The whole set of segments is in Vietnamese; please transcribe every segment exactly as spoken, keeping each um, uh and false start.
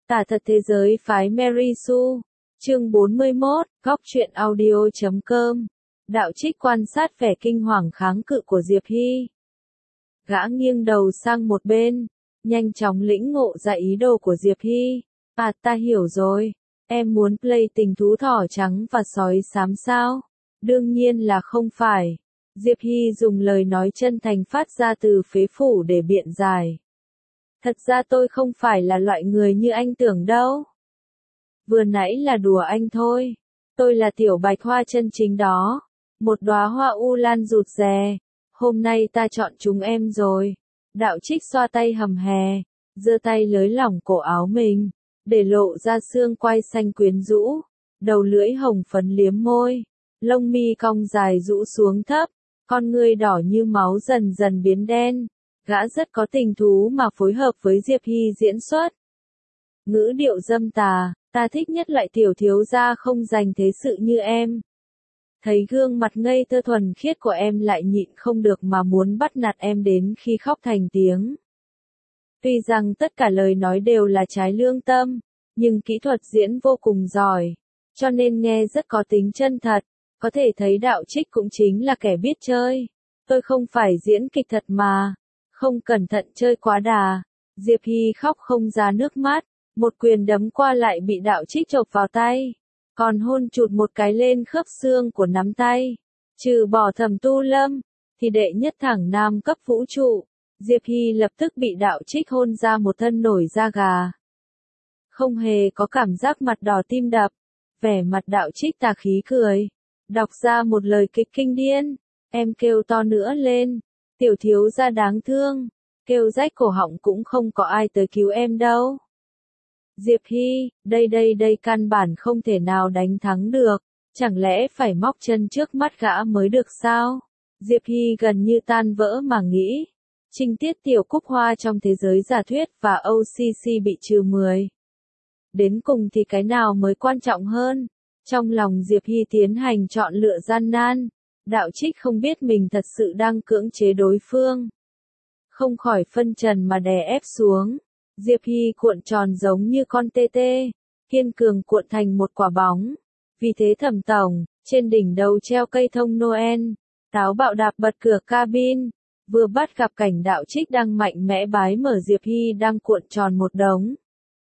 Tả thật thế giới phái Mary Sue. Chương bốn mươi mốt, góc truyện audio chấm com. Đạo Trích quan sát vẻ kinh hoàng kháng cự của Diệp Hy. Gã nghiêng đầu sang một bên, nhanh chóng lĩnh ngộ ra ý đồ của Diệp Hy. À, ta hiểu rồi. Em muốn play tình thú thỏ trắng và sói xám sao? Đương nhiên là không phải. Diệp Hy dùng lời nói chân thành phát ra từ phế phủ để biện giải. Thật ra tôi không phải là loại người như anh tưởng đâu. Vừa nãy là đùa anh thôi. Tôi là tiểu bạch hoa chân chính đó. Một đóa hoa u lan rụt rè. Hôm nay ta chọn chúng em rồi. Đạo Trích xoa tay hầm hè, giơ tay lới lỏng cổ áo mình, để lộ ra xương quai xanh quyến rũ, đầu lưỡi hồng phấn liếm môi, lông mi cong dài rũ xuống thấp, con ngươi đỏ như máu dần dần biến đen. Gã rất có tình thú mà phối hợp với Diệp Hy diễn xuất. Ngữ điệu dâm tà, ta thích nhất loại tiểu thiếu gia không dành thế sự như em. Thấy gương mặt ngây thơ thuần khiết của em lại nhịn không được mà muốn bắt nạt em đến khi khóc thành tiếng. Tuy rằng tất cả lời nói đều là trái lương tâm, nhưng kỹ thuật diễn vô cùng giỏi, cho nên nghe rất có tính chân thật, có thể thấy Đạo Trích cũng chính là kẻ biết chơi. Tôi không phải diễn kịch thật mà, không cẩn thận chơi quá đà. Diệp Hy khóc không ra nước mắt, một quyền đấm qua lại bị Đạo Trích chộp vào tay, còn hôn chụt một cái lên khớp xương của nắm tay. Trừ bỏ Thẩm Tu Lâm, thì đệ nhất thẳng nam cấp vũ trụ, Diệp Hy lập tức bị Đạo Trích hôn ra một thân nổi da gà. Không hề có cảm giác mặt đỏ tim đập, vẻ mặt Đạo Trích tà khí cười, đọc ra một lời kịch kinh điên. Em kêu to nữa lên, tiểu thiếu gia đáng thương, kêu rách cổ họng cũng không có ai tới cứu em đâu. Diệp Hy, đây đây đây căn bản không thể nào đánh thắng được, chẳng lẽ phải móc chân trước mắt gã mới được sao? Diệp Hy gần như tan vỡ mà nghĩ. Trinh tiết tiểu cúc hoa trong thế giới giả thuyết và o xê xê bị trừ mười. Đến cùng thì cái nào mới quan trọng hơn? Trong lòng Diệp Hy tiến hành chọn lựa gian nan. Đạo Trích không biết mình thật sự đang cưỡng chế đối phương. Không khỏi phân trần mà đè ép xuống. Diệp Hy cuộn tròn giống như con tê tê, kiên cường cuộn thành một quả bóng. Vì thế Thẩm tổng, trên đỉnh đầu treo cây thông Noel, táo bạo đạp bật cửa cabin, vừa bắt gặp cảnh Đạo Trích đang mạnh mẽ bái mở Diệp Hy đang cuộn tròn một đống.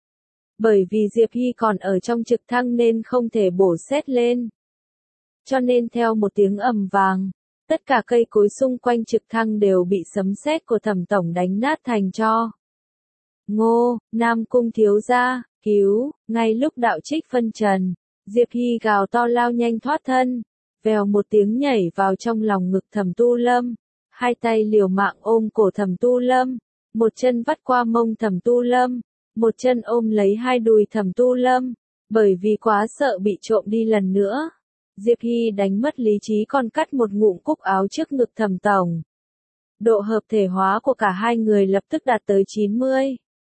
Bởi vì Diệp Hy còn ở trong trực thăng nên không thể bổ xét lên. Cho nên theo một tiếng ầm vàng, tất cả cây cối xung quanh trực thăng đều bị sấm sét của Thẩm tổng đánh nát thành tro. Ngô, Nam Cung thiếu gia, cứu. Ngay lúc Đạo Trích phân trần, Diệp Hy gào to lao nhanh thoát thân, vèo một tiếng nhảy vào trong lòng ngực Thẩm Tu Lâm, hai tay liều mạng ôm cổ Thẩm Tu Lâm, một chân vắt qua mông Thẩm Tu Lâm, một chân ôm lấy hai đùi Thẩm Tu Lâm, bởi vì quá sợ bị trộm đi lần nữa. Diệp Hy đánh mất lý trí còn cắt một ngụm cúc áo trước ngực Thẩm tổng. Độ hợp thể hóa của cả hai người lập tức đạt tới chín mươi.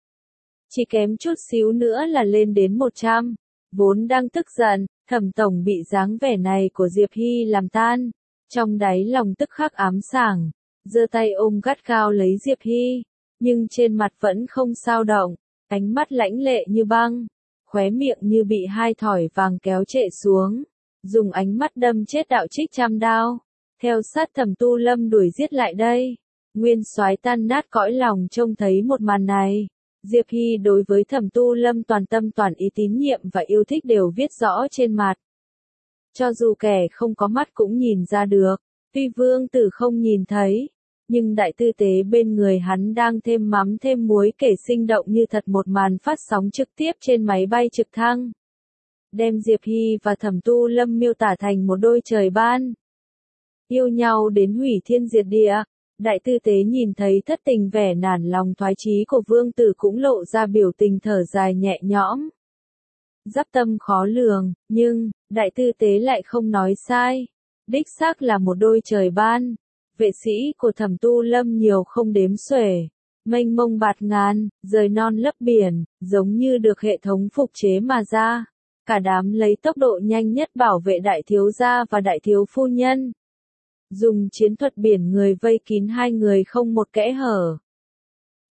Chỉ kém chút xíu nữa là lên đến một trăm. Vốn đang tức giận, Thẩm tổng bị dáng vẻ này của Diệp Hy làm tan. Trong đáy lòng tức khắc ám sảng, giơ tay ôm gắt gao lấy Diệp Hy, nhưng trên mặt vẫn không sao động, ánh mắt lãnh lệ như băng, khóe miệng như bị hai thỏi vàng kéo trệ xuống, dùng ánh mắt đâm chết Đạo Trích trăm đao, theo sát Thẩm Tu Lâm đuổi giết lại đây. Nguyên soái tan nát cõi lòng trông thấy một màn này. Diệp Hy đối với Thẩm Tu Lâm toàn tâm toàn ý tín nhiệm và yêu thích đều viết rõ trên mặt. Cho dù kẻ không có mắt cũng nhìn ra được, tuy vương tử không nhìn thấy, nhưng đại tư tế bên người hắn đang thêm mắm thêm muối kể sinh động như thật một màn phát sóng trực tiếp trên máy bay trực thăng. Đem Diệp Hy và Thẩm Tu Lâm miêu tả thành một đôi trời ban. Yêu nhau đến hủy thiên diệt địa. Đại tư tế nhìn thấy thất tình vẻ nản lòng thoái chí của vương tử cũng lộ ra biểu tình thở dài nhẹ nhõm. Giáp tâm khó lường, nhưng, đại tư tế lại không nói sai. Đích xác là một đôi trời ban. Vệ sĩ của Thẩm Tu Lâm nhiều không đếm xuể. Mênh mông bạt ngàn, rời non lấp biển, giống như được hệ thống phục chế mà ra. Cả đám lấy tốc độ nhanh nhất bảo vệ đại thiếu gia và đại thiếu phu nhân. Dùng chiến thuật biển người vây kín hai người không một kẽ hở.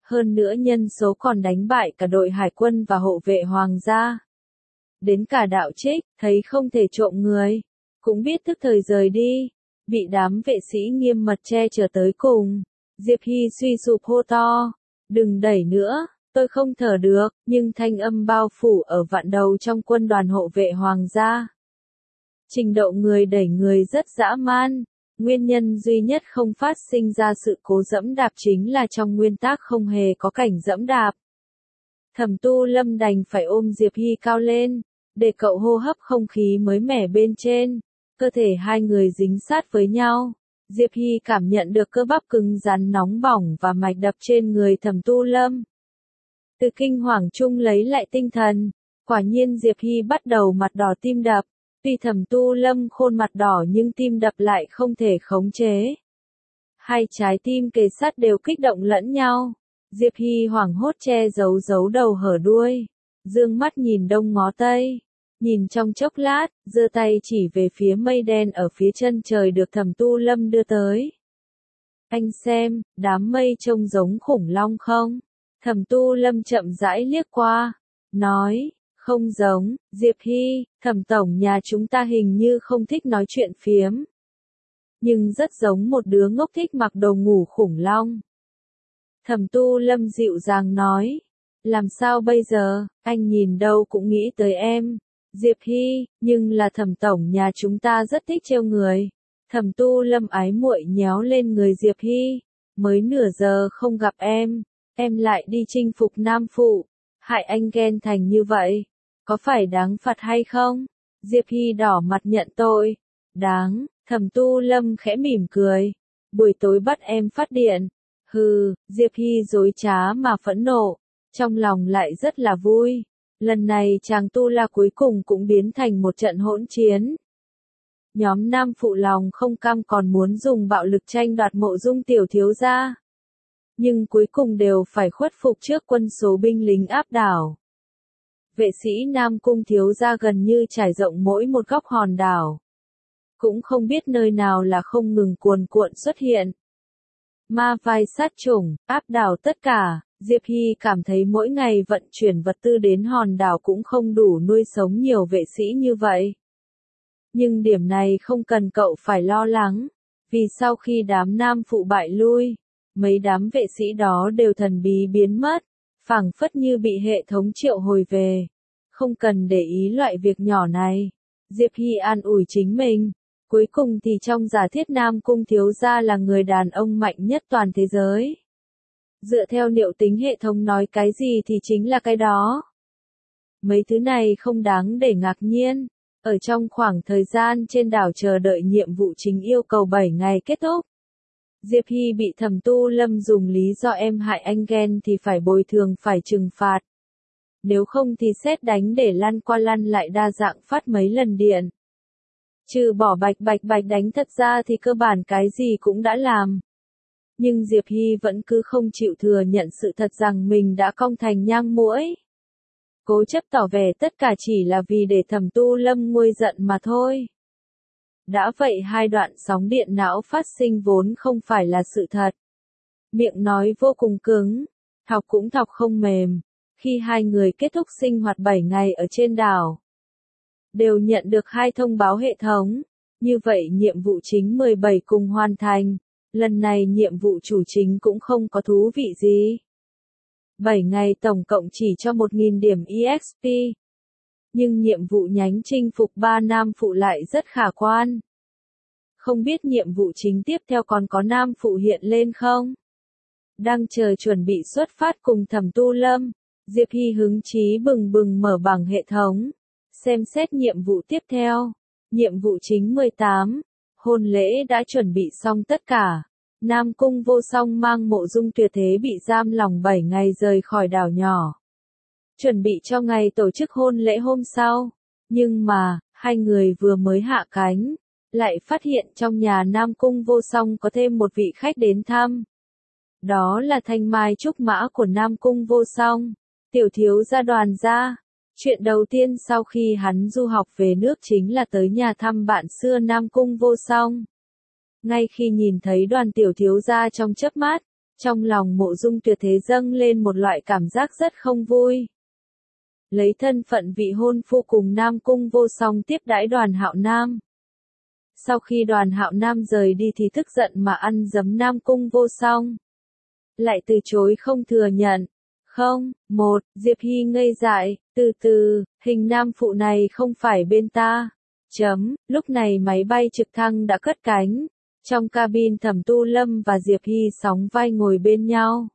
Hơn nữa nhân số còn đánh bại cả đội hải quân và hộ vệ hoàng gia. Đến cả đạo trích, thấy không thể trộm người, cũng biết thức thời rời đi, bị đám vệ sĩ nghiêm mật che chở tới cùng. Diệp Hy suy sụp hô to, đừng đẩy nữa, tôi không thở được, nhưng thanh âm bao phủ ở vạn đầu trong quân đoàn hộ vệ hoàng gia. Trình độ người đẩy người rất dã man, nguyên nhân duy nhất không phát sinh ra sự cố dẫm đạp chính là trong nguyên tắc không hề có cảnh dẫm đạp. Thẩm Tu Lâm đành phải ôm Diệp Hy cao lên, để cậu hô hấp không khí mới mẻ bên trên, cơ thể hai người dính sát với nhau. Diệp Hy cảm nhận được cơ bắp cứng rắn nóng bỏng và mạch đập trên người Thẩm Tu Lâm. Từ kinh hoàng chung lấy lại tinh thần, quả nhiên Diệp Hy bắt đầu mặt đỏ tim đập, tuy Thẩm Tu Lâm khuôn mặt đỏ nhưng tim đập lại không thể khống chế. Hai trái tim kề sát đều kích động lẫn nhau, Diệp Hy hoảng hốt che giấu giấu đầu hở đuôi, dương mắt nhìn đông ngó tây. Nhìn trong chốc lát, giơ tay chỉ về phía mây đen ở phía chân trời được Thẩm Tu Lâm đưa tới. Anh xem, đám mây trông giống khủng long không? Thẩm Tu Lâm chậm rãi liếc qua, nói, không giống, Diệp Hy, Thẩm tổng nhà chúng ta hình như không thích nói chuyện phiếm. Nhưng rất giống một đứa ngốc thích mặc đồ ngủ khủng long. Thẩm Tu Lâm dịu dàng nói, làm sao bây giờ, anh nhìn đâu cũng nghĩ tới em. Diệp Hy, nhưng là Thẩm tổng nhà chúng ta rất thích trêu người. Thẩm Tu Lâm ái muội nhéo lên người Diệp Hy, mới nửa giờ không gặp em, em lại đi chinh phục Nam Phụ, hại anh ghen thành như vậy, có phải đáng phạt hay không? Diệp Hy đỏ mặt nhận tội, đáng. Thẩm Tu Lâm khẽ mỉm cười, buổi tối bắt em phát điện, hừ. Diệp Hy dối trá mà phẫn nộ, trong lòng lại rất là vui. Lần này chàng tu la cuối cùng cũng biến thành một trận hỗn chiến. Nhóm Nam Phụ lòng không cam còn muốn dùng bạo lực tranh đoạt Mộ Dung tiểu thiếu gia. Nhưng cuối cùng đều phải khuất phục trước quân số binh lính áp đảo. Vệ sĩ Nam Cung thiếu gia gần như trải rộng mỗi một góc hòn đảo. Cũng không biết nơi nào là không ngừng cuồn cuộn xuất hiện. Ma vai sát chủng, áp đảo tất cả. Diệp Hy cảm thấy mỗi ngày vận chuyển vật tư đến hòn đảo cũng không đủ nuôi sống nhiều vệ sĩ như vậy. Nhưng điểm này không cần cậu phải lo lắng, vì sau khi đám Nam Phụ bại lui, mấy đám vệ sĩ đó đều thần bí biến mất, phảng phất như bị hệ thống triệu hồi về. Không cần để ý loại việc nhỏ này. Diệp Hy an ủi chính mình. Cuối cùng thì trong giả thiết Nam Cung thiếu gia là người đàn ông mạnh nhất toàn thế giới. Dựa theo liệu tính hệ thống nói cái gì thì chính là cái đó. Mấy thứ này không đáng để ngạc nhiên. Ở trong khoảng thời gian trên đảo chờ đợi nhiệm vụ chính yêu cầu bảy ngày kết thúc. Diệp Hy bị Thẩm Tu Lâm dùng lý do em hại anh ghen thì phải bồi thường phải trừng phạt. Nếu không thì sét đánh để lăn qua lăn lại đa dạng phát mấy lần điện. Trừ bỏ bạch bạch bạch đánh thật ra thì cơ bản cái gì cũng đã làm. Nhưng Diệp Hy vẫn cứ không chịu thừa nhận sự thật rằng mình đã cong thành nhang muỗi. Cố chấp tỏ vẻ tất cả chỉ là vì để Thẩm Tu Lâm nguôi giận mà thôi. Đã vậy hai đoạn sóng điện não phát sinh vốn không phải là sự thật. Miệng nói vô cùng cứng, thọc cũng thọc không mềm. Khi hai người kết thúc sinh hoạt bảy ngày ở trên đảo, đều nhận được hai thông báo hệ thống. Như vậy nhiệm vụ chính mười bảy cùng hoàn thành. Lần này nhiệm vụ chủ chính cũng không có thú vị gì. bảy ngày tổng cộng chỉ cho một nghìn điểm e ích pê. Nhưng nhiệm vụ nhánh chinh phục ba Nam Phụ lại rất khả quan. Không biết nhiệm vụ chính tiếp theo còn có Nam Phụ hiện lên không? Đang chờ chuẩn bị xuất phát cùng Thẩm Tu Lâm, Diệp Hy hứng chí bừng bừng mở bảng hệ thống. Xem xét nhiệm vụ tiếp theo. Nhiệm vụ chính mười tám. Hôn lễ đã chuẩn bị xong tất cả. Nam Cung Vô Song mang Mộ Dung tuyệt thế bị giam lòng bảy ngày rời khỏi đảo nhỏ. Chuẩn bị cho ngày tổ chức hôn lễ hôm sau. Nhưng mà, hai người vừa mới hạ cánh, lại phát hiện trong nhà Nam Cung Vô Song có thêm một vị khách đến thăm. Đó là thanh mai trúc mã của Nam Cung Vô Song, tiểu thiếu gia Đoàn gia. Chuyện đầu tiên sau khi hắn du học về nước chính là tới nhà thăm bạn xưa Nam Cung Vô Song. Ngay khi nhìn thấy Đoàn tiểu thiếu gia trong chớp mắt, Trong lòng Mộ Dung Tuyệt thế dâng lên một loại cảm giác rất không vui. Lấy thân phận vị hôn phu cùng Nam Cung Vô Song tiếp đãi Đoàn Hạo Nam. Sau khi Đoàn Hạo Nam rời đi thì tức giận mà ăn giấm Nam Cung Vô Song. Lại từ chối không thừa nhận. Không, một, Diệp Hy ngây dại, từ từ, hình nam phụ này không phải bên ta. Chấm, lúc này máy bay trực thăng đã cất cánh. Trong cabin Thẩm Tu Lâm và Diệp Hy sóng vai ngồi bên nhau.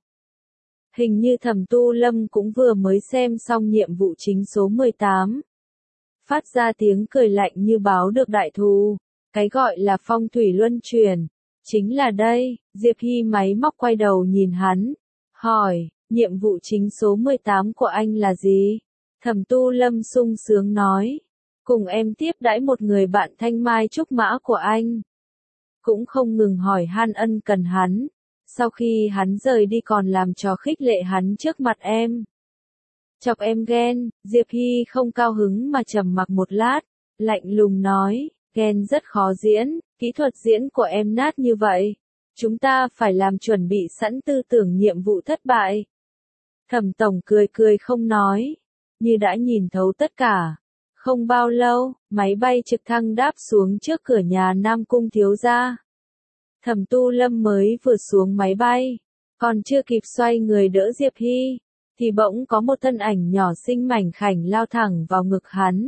Hình như Thẩm Tu Lâm cũng vừa mới xem xong nhiệm vụ chính số mười tám. Phát ra tiếng cười lạnh như báo được đại thù. Cái gọi là phong thủy luân chuyển. Chính là đây, Diệp Hy máy móc quay đầu nhìn hắn. Hỏi, nhiệm vụ chính số mười tám của anh là gì? Thẩm Tu Lâm sung sướng nói. Cùng em tiếp đãi một người bạn thanh mai trúc mã của anh. Cũng không ngừng hỏi han ân cần hắn. Sau khi hắn rời đi còn làm trò khích lệ hắn trước mặt em. Chọc em ghen, Diệp Hy không cao hứng mà trầm mặc một lát. Lạnh lùng nói, ghen rất khó diễn, kỹ thuật diễn của em nát như vậy. Chúng ta phải làm chuẩn bị sẵn tư tưởng nhiệm vụ thất bại. Thẩm Tổng cười cười không nói, như đã nhìn thấu tất cả. Không bao lâu, máy bay trực thăng đáp xuống trước cửa nhà Nam Cung thiếu gia. Thẩm Tu Lâm mới vừa xuống máy bay, còn chưa kịp xoay người đỡ Diệp Hy, thì bỗng có một thân ảnh nhỏ xinh mảnh khảnh lao thẳng vào ngực hắn.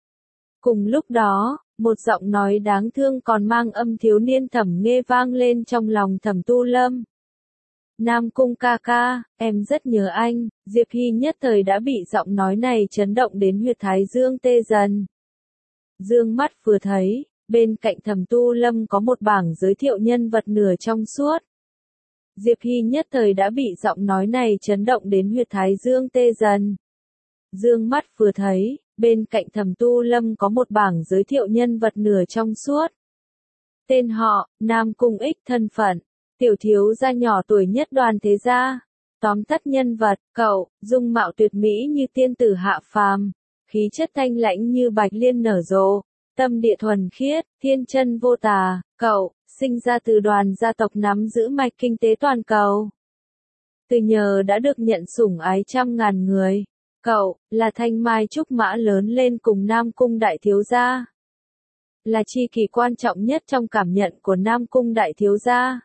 Cùng lúc đó, một giọng nói đáng thương còn mang âm thiếu niên Thẩm Nghê vang lên trong lòng Thẩm Tu Lâm. Nam Cung ca ca, em rất nhớ anh. Diệp Hy nhất thời đã bị giọng nói này chấn động đến huyệt thái dương tê dần. Dương mắt vừa thấy, bên cạnh Thẩm Tu Lâm có một bảng giới thiệu nhân vật nửa trong suốt. Diệp Hy nhất thời đã bị giọng nói này chấn động đến huyệt thái dương tê dần. Dương mắt vừa thấy, bên cạnh Thẩm Tu Lâm có một bảng giới thiệu nhân vật nửa trong suốt. Tên họ, Nam Cung Ích, thân phận, tiểu thiếu gia nhỏ tuổi nhất Đoàn thế gia. Tóm tắt nhân vật, cậu, dung mạo tuyệt mỹ như tiên tử hạ phàm, khí chất thanh lãnh như bạch liên nở rộ, tâm địa thuần khiết, thiên chân vô tà, cậu, sinh ra từ Đoàn gia tộc nắm giữ mạch kinh tế toàn cầu. Từ nhờ đã được nhận sủng ái trăm ngàn người, cậu, là thanh mai trúc mã lớn lên cùng Nam Cung đại thiếu gia. Là chi kỷ quan trọng nhất trong cảm nhận của Nam Cung đại thiếu gia.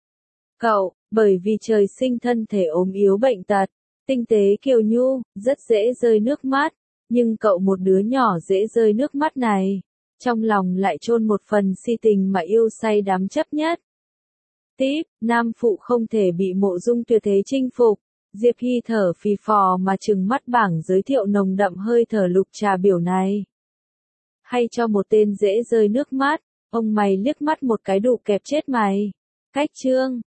Cậu, bởi vì trời sinh thân thể ốm yếu bệnh tật, tinh tế kiều nhu, rất dễ rơi nước mắt, nhưng cậu một đứa nhỏ dễ rơi nước mắt này, trong lòng lại chôn một phần si tình mà yêu say đắm chấp nhất. Tiếp, nam phụ không thể bị Mộ Dung Tuyệt thế chinh phục. Diệp Hy thở phì phò mà trừng mắt bảng giới thiệu nồng đậm hơi thở lục trà biểu này. Hay cho một tên dễ rơi nước mắt, ông mày liếc mắt một cái đủ kẹp chết mày. Cách chương